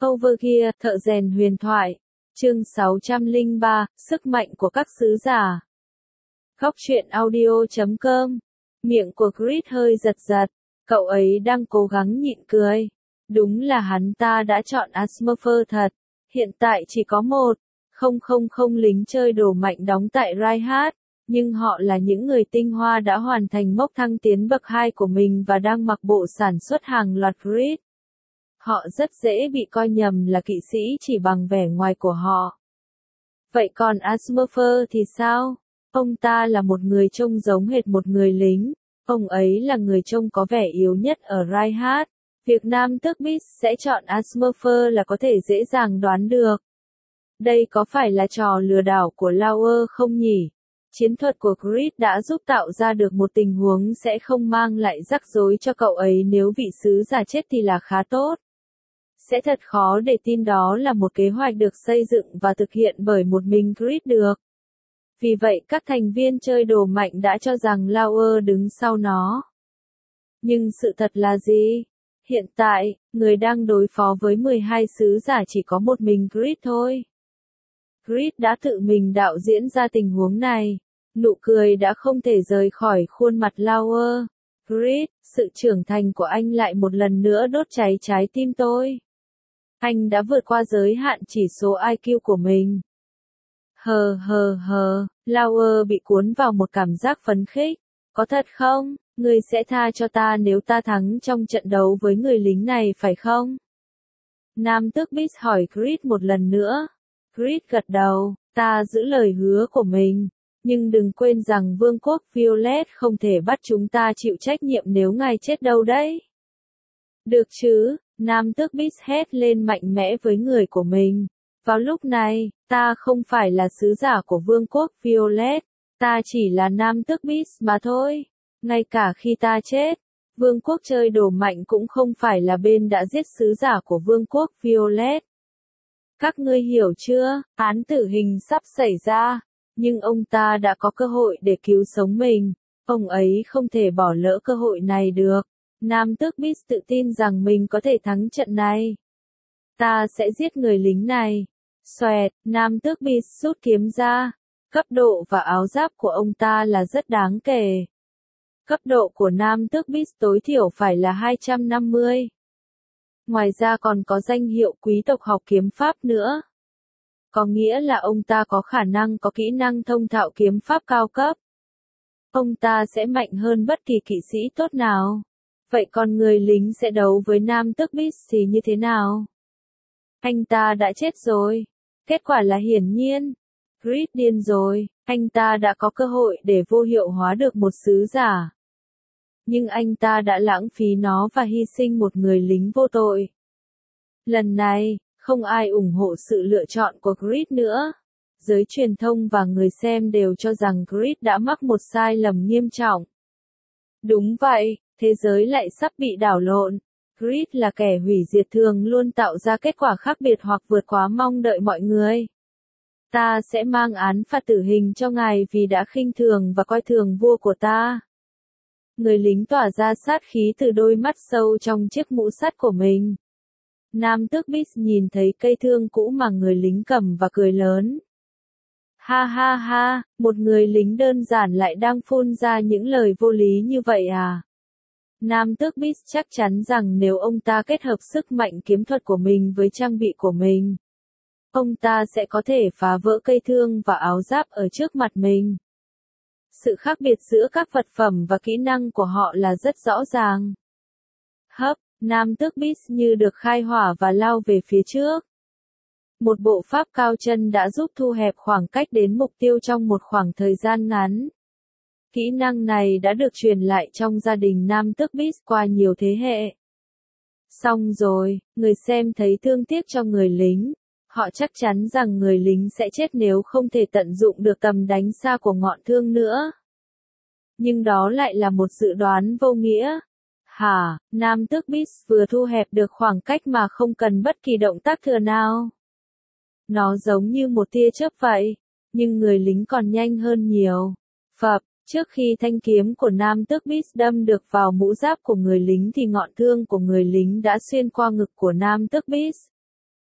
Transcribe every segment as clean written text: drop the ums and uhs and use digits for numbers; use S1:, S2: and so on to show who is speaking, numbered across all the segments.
S1: Overgear, thợ rèn huyền thoại. Chương 603, sức mạnh của các sứ giả. Góc truyện audio.com. Miệng của Chris hơi giật giật. Cậu ấy đang cố gắng nhịn cười. Đúng là hắn ta đã chọn Asmurfer thật. Hiện tại chỉ có 1,000 lính chơi đồ mạnh đóng tại Reinhardt, nhưng họ là những người tinh hoa đã hoàn thành mốc thăng tiến bậc 2 của mình và đang mặc bộ sản xuất hàng loạt grid. Họ rất dễ bị coi nhầm là kỵ sĩ chỉ bằng vẻ ngoài của họ. Vậy còn Asmurfer thì sao? Ông ta là một người trông giống hệt một người lính. Ông ấy là người trông có vẻ yếu nhất ở Reinhardt. Việc Nam Tước Beast sẽ chọn Asmurfer là có thể dễ dàng đoán được. Đây có phải là trò lừa đảo của Lauer không nhỉ? Chiến thuật của Chris đã giúp tạo ra được một tình huống sẽ không mang lại rắc rối cho cậu ấy nếu vị sứ giả chết thì là khá tốt. Sẽ thật khó để tin đó là một kế hoạch được xây dựng và thực hiện bởi một mình Chris được. Vì vậy các thành viên chơi đồ mạnh đã cho rằng Lauer đứng sau nó. Nhưng sự thật là gì? Hiện tại, người đang đối phó với 12 sứ giả chỉ có một mình Chris thôi. Chris đã tự mình đạo diễn ra tình huống này. Nụ cười đã không thể rời khỏi khuôn mặt Lauer. Chris, sự trưởng thành của anh lại một lần nữa đốt cháy trái tim tôi. Anh đã vượt qua giới hạn chỉ số IQ của mình. Lauer bị cuốn vào một cảm giác phấn khích. Có thật không? Ngươi sẽ tha cho ta nếu ta thắng trong trận đấu với người lính này phải không? Nam Tước Beast hỏi Chris một lần nữa. Chris gật đầu, ta giữ lời hứa của mình. Nhưng đừng quên rằng Vương quốc Violet không thể bắt chúng ta chịu trách nhiệm nếu ngài chết đâu đấy. Được chứ, Nam Tước Beast hét lên mạnh mẽ với người của mình. Vào lúc này, ta không phải là sứ giả của Vương quốc Violet, ta chỉ là Nam Tước Beast mà thôi. Ngay cả khi ta chết, Vương quốc chơi đồ mạnh cũng không phải là bên đã giết sứ giả của Vương quốc Violet. Các ngươi hiểu chưa, án tử hình sắp xảy ra, nhưng ông ta đã có cơ hội để cứu sống mình. Ông ấy không thể bỏ lỡ cơ hội này được. Nam Tước Beast tự tin rằng mình có thể thắng trận này. Ta sẽ giết người lính này. Xoẹt, Nam Tước Beast rút kiếm ra. Cấp độ và áo giáp của ông ta là rất đáng kể. Cấp độ của Nam Tước Beast tối thiểu phải là 250. Ngoài ra còn có danh hiệu quý tộc học kiếm pháp nữa. Có nghĩa là ông ta có khả năng có kỹ năng thông thạo kiếm pháp cao cấp. Ông ta sẽ mạnh hơn bất kỳ kỵ sĩ tốt nào. Vậy còn người lính sẽ đấu với Nam Tước Beast thì như thế nào? Anh ta đã chết rồi. Kết quả là hiển nhiên. Chris điên rồi, anh ta đã có cơ hội để vô hiệu hóa được một sứ giả. Nhưng anh ta đã lãng phí nó và hy sinh một người lính vô tội. Lần này, không ai ủng hộ sự lựa chọn của Chris nữa. Giới truyền thông và người xem đều cho rằng Chris đã mắc một sai lầm nghiêm trọng. Đúng vậy, thế giới lại sắp bị đảo lộn. Chris là kẻ hủy diệt thường luôn tạo ra kết quả khác biệt hoặc vượt quá mong đợi mọi người. Ta sẽ mang án phạt tử hình cho ngài vì đã khinh thường và coi thường vua của ta. Người lính tỏa ra sát khí từ đôi mắt sâu trong chiếc mũ sắt của mình. Nam Tước Beast nhìn thấy cây thương cũ mà người lính cầm và cười lớn. Ha, một người lính đơn giản lại đang phun ra những lời vô lý như vậy à? Nam Tước Beast chắc chắn rằng nếu ông ta kết hợp sức mạnh kiếm thuật của mình với trang bị của mình, ông ta sẽ có thể phá vỡ cây thương và áo giáp ở trước mặt mình. Sự khác biệt giữa các vật phẩm và kỹ năng của họ là rất rõ ràng. Nam Tước Beast như được khai hỏa và lao về phía trước. Một bộ pháp cao chân đã giúp thu hẹp khoảng cách đến mục tiêu trong một khoảng thời gian ngắn. Kỹ năng này đã được truyền lại trong gia đình Nam Tước Beast qua nhiều thế hệ. Xong rồi, người xem thấy thương tiếc cho người lính. Họ chắc chắn rằng người lính sẽ chết nếu không thể tận dụng được tầm đánh xa của ngọn thương nữa. Nhưng đó lại là một dự đoán vô nghĩa. Nam Tước Beast vừa thu hẹp được khoảng cách mà không cần bất kỳ động tác thừa nào. Nó giống như một tia chớp vậy, nhưng người lính còn nhanh hơn nhiều. Trước khi thanh kiếm của Nam Tước Beast đâm được vào mũ giáp của người lính thì ngọn thương của người lính đã xuyên qua ngực của Nam Tước Beast.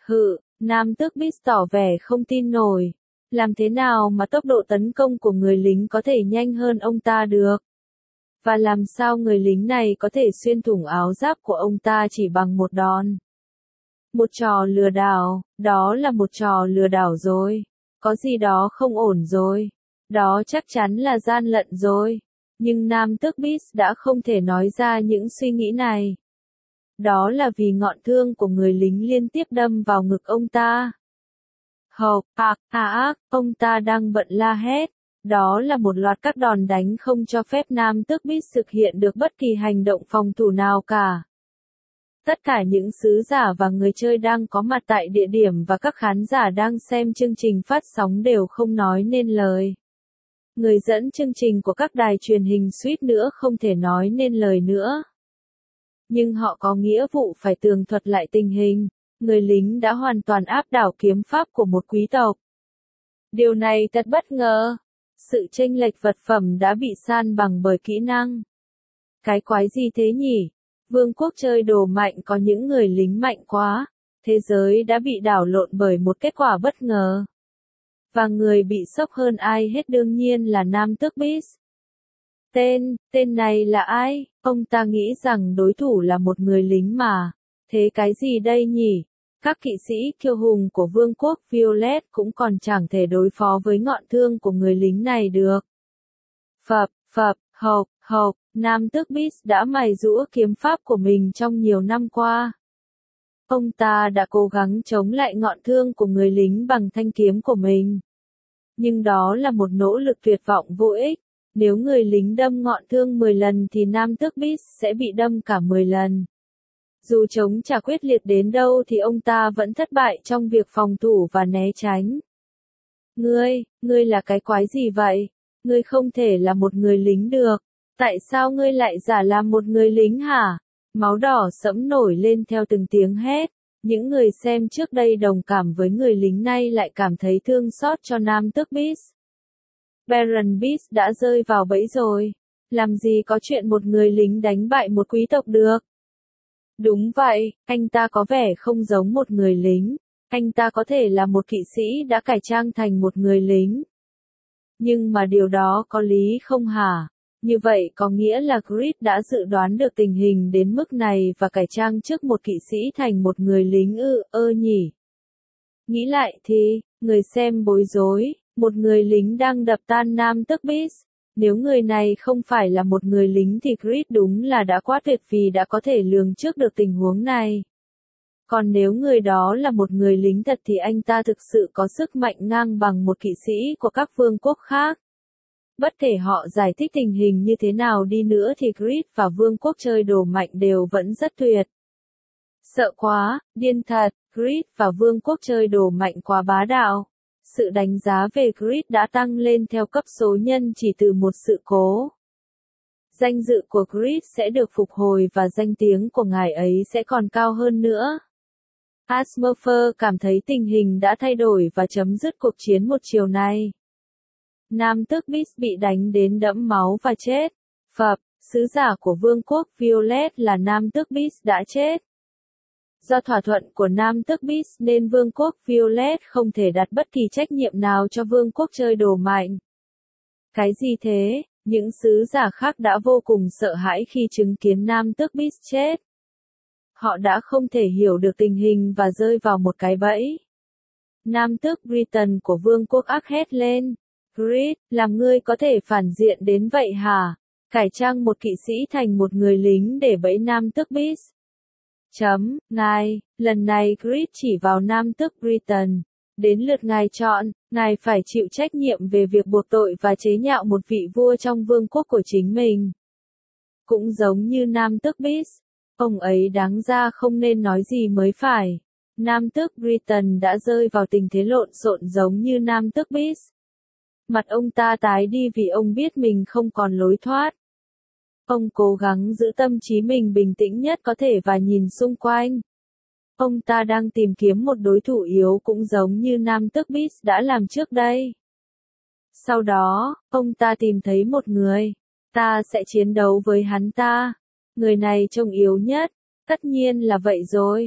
S1: Hự, Nam tước Beast tỏ vẻ không tin nổi. Làm thế nào mà tốc độ tấn công của người lính có thể nhanh hơn ông ta được? Và làm sao người lính này có thể xuyên thủng áo giáp của ông ta chỉ bằng một đòn? Một trò lừa đảo, đó là một trò lừa đảo rồi. Có gì đó không ổn rồi. Đó chắc chắn là gian lận rồi. Nhưng Nam tước Beast đã không thể nói ra những suy nghĩ này. Đó là vì ngọn thương của người lính liên tiếp đâm vào ngực ông ta. Hộc, ông ta đang bận la hét. Đó là một loạt các đòn đánh không cho phép Nam tước Beast thực hiện được bất kỳ hành động phòng thủ nào cả. Tất cả những sứ giả và người chơi đang có mặt tại địa điểm và các khán giả đang xem chương trình phát sóng đều không nói nên lời. Người dẫn chương trình của các đài truyền hình suýt nữa không thể nói nên lời nữa. Nhưng họ có nghĩa vụ phải tường thuật lại tình hình. Người lính đã hoàn toàn áp đảo kiếm pháp của một quý tộc. Điều này thật bất ngờ. Sự chênh lệch vật phẩm đã bị san bằng bởi kỹ năng. Cái quái gì thế nhỉ? Vương quốc chơi đồ mạnh có những người lính mạnh quá. Thế giới đã bị đảo lộn bởi một kết quả bất ngờ. Và người bị sốc hơn ai hết đương nhiên là Nam tước Beast. Tên này là ai? Ông ta nghĩ rằng đối thủ là một người lính mà. Thế cái gì đây nhỉ? Các kỵ sĩ kiêu hùng của vương quốc Violet cũng còn chẳng thể đối phó với ngọn thương của người lính này được. Hộc, Nam tước Beast đã mài giũa kiếm pháp của mình trong nhiều năm qua. Ông ta đã cố gắng chống lại ngọn thương của người lính bằng thanh kiếm của mình. Nhưng đó là một nỗ lực tuyệt vọng vô ích. Nếu người lính đâm ngọn thương 10 lần thì Nam tước Beast sẽ bị đâm cả 10 lần. Dù chống trả quyết liệt đến đâu thì ông ta vẫn thất bại trong việc phòng thủ và né tránh. Ngươi là cái quái gì vậy? Ngươi không thể là một người lính được. Tại sao ngươi lại giả làm một người lính hả? Máu đỏ sẫm nổi lên theo từng tiếng hét. Những người xem trước đây đồng cảm với người lính nay lại cảm thấy thương xót cho Nam tước Beast. Baron Beast đã rơi vào bẫy rồi. Làm gì có chuyện một người lính đánh bại một quý tộc được? Đúng vậy, anh ta có vẻ không giống một người lính. Anh ta có thể là một kỵ sĩ đã cải trang thành một người lính. Nhưng mà điều đó có lý không hả? Như vậy có nghĩa là Creed đã dự đoán được tình hình đến mức này và cải trang trước một kỵ sĩ thành một người lính nhỉ? Nghĩ lại thì, người xem bối rối, một người lính đang đập tan Nam tước Beast. Nếu người này không phải là một người lính thì Creed đúng là đã quá tuyệt vì đã có thể lường trước được tình huống này. Còn nếu người đó là một người lính thật thì anh ta thực sự có sức mạnh ngang bằng một kỵ sĩ của các vương quốc khác. Bất kể họ giải thích tình hình như thế nào đi nữa thì Creed và vương quốc chơi đồ mạnh đều vẫn rất tuyệt. Sợ quá, điên thật, Creed và vương quốc chơi đồ mạnh quá bá đạo. Sự đánh giá về Creed đã tăng lên theo cấp số nhân chỉ từ một sự cố. Danh dự của Creed sẽ được phục hồi và danh tiếng của ngài ấy sẽ còn cao hơn nữa. Asmurfer cảm thấy tình hình đã thay đổi và chấm dứt cuộc chiến một chiều này. Nam tước Beast bị đánh đến đẫm máu và chết. Sứ giả của vương quốc Violet là Nam tước Beast đã chết. Do thỏa thuận của Nam tước Beast nên vương quốc Violet không thể đặt bất kỳ trách nhiệm nào cho vương quốc chơi đồ mạnh. Cái gì thế? Những sứ giả khác đã vô cùng sợ hãi khi chứng kiến Nam tước Beast chết. Họ đã không thể hiểu được tình hình và rơi vào một cái bẫy. Nam tước Britain của vương quốc ác hét lên. Creed, làm ngươi có thể phản diện đến vậy hả? Cải trang một kỵ sĩ thành một người lính để bẫy Nam tước Beast. Ngài, lần này Creed chỉ vào Nam tước Britain. Đến lượt ngài chọn, ngài phải chịu trách nhiệm về việc buộc tội và chế nhạo một vị vua trong vương quốc của chính mình. Cũng giống như Nam tước Beast, ông ấy đáng ra không nên nói gì mới phải. Nam tước Britain đã rơi vào tình thế lộn xộn giống như Nam tước Beast. Mặt ông ta tái đi vì ông biết mình không còn lối thoát. Ông cố gắng giữ tâm trí mình bình tĩnh nhất có thể và nhìn xung quanh. Ông ta đang tìm kiếm một đối thủ yếu cũng giống như Nam tước Beast đã làm trước đây. Sau đó, ông ta tìm thấy một người. Ta sẽ chiến đấu với hắn ta. Người này trông yếu nhất. Tất nhiên là vậy rồi.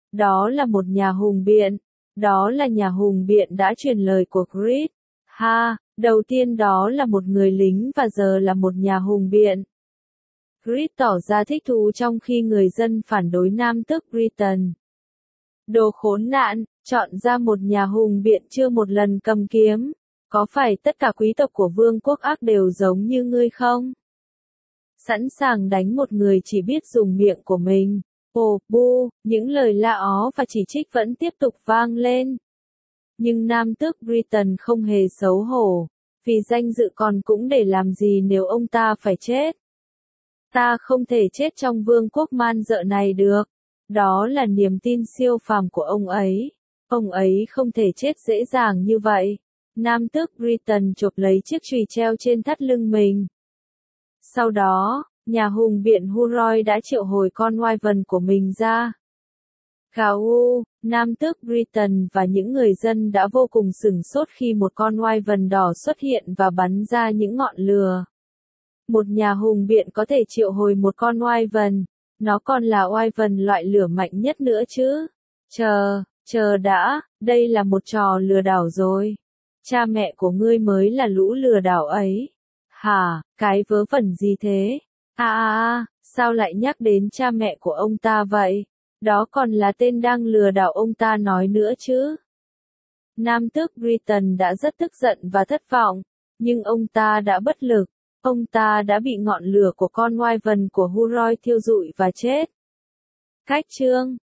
S1: Đó là một nhà hùng biện. Đó là nhà hùng biện đã truyền lời của Creed. Ha, đầu tiên đó là một người lính và giờ là một nhà hùng biện. Creed tỏ ra thích thú trong khi người dân phản đối Nam tước Britain. Đồ khốn nạn, chọn ra một nhà hùng biện chưa một lần cầm kiếm. Có phải tất cả quý tộc của vương quốc ác đều giống như ngươi không? Sẵn sàng đánh một người chỉ biết dùng miệng của mình. Ồ, bu, những lời la ó và chỉ trích vẫn tiếp tục vang lên. Nhưng Nam tước Britain không hề xấu hổ. Vì danh dự còn cũng để làm gì nếu ông ta phải chết. Ta không thể chết trong vương quốc man dợ này được. Đó là niềm tin siêu phàm của ông ấy. Ông ấy không thể chết dễ dàng như vậy. Nam tước Britain chộp lấy chiếc chùy treo trên thắt lưng mình. Sau đó, nhà hùng biện Huroy đã triệu hồi con wyvern của mình ra. Gào, Nam tước Britain và những người dân đã vô cùng sửng sốt khi một con wyvern đỏ xuất hiện và bắn ra những ngọn lửa. Một nhà hùng biện có thể triệu hồi một con wyvern, nó còn là wyvern loại lửa mạnh nhất nữa chứ. Chờ đã, đây là một trò lừa đảo rồi. Cha mẹ của ngươi mới là lũ lừa đảo ấy. Hả, cái vớ vẩn gì thế? Sao lại nhắc đến cha mẹ của ông ta vậy? Đó còn là tên đang lừa đảo ông ta nói nữa chứ. Nam tước Britain đã rất tức giận và thất vọng, nhưng ông ta đã bất lực. Ông ta đã bị ngọn lửa của con wyvern của Huroy thiêu rụi và chết. Cách chương